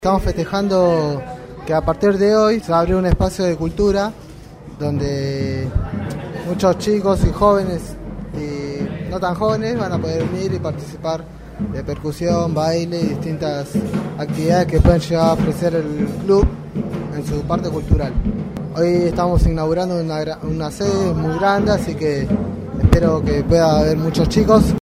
Estamos festejando que a partir de hoy se va a abrir un espacio de cultura donde muchos chicos y jóvenes y no tan jóvenes van a poder venir y participar de percusión, baile y distintas actividades que pueden llegar a ofrecer el club en su parte cultural. Hoy estamos inaugurando una sede muy grande, así que espero que pueda haber muchos chicos.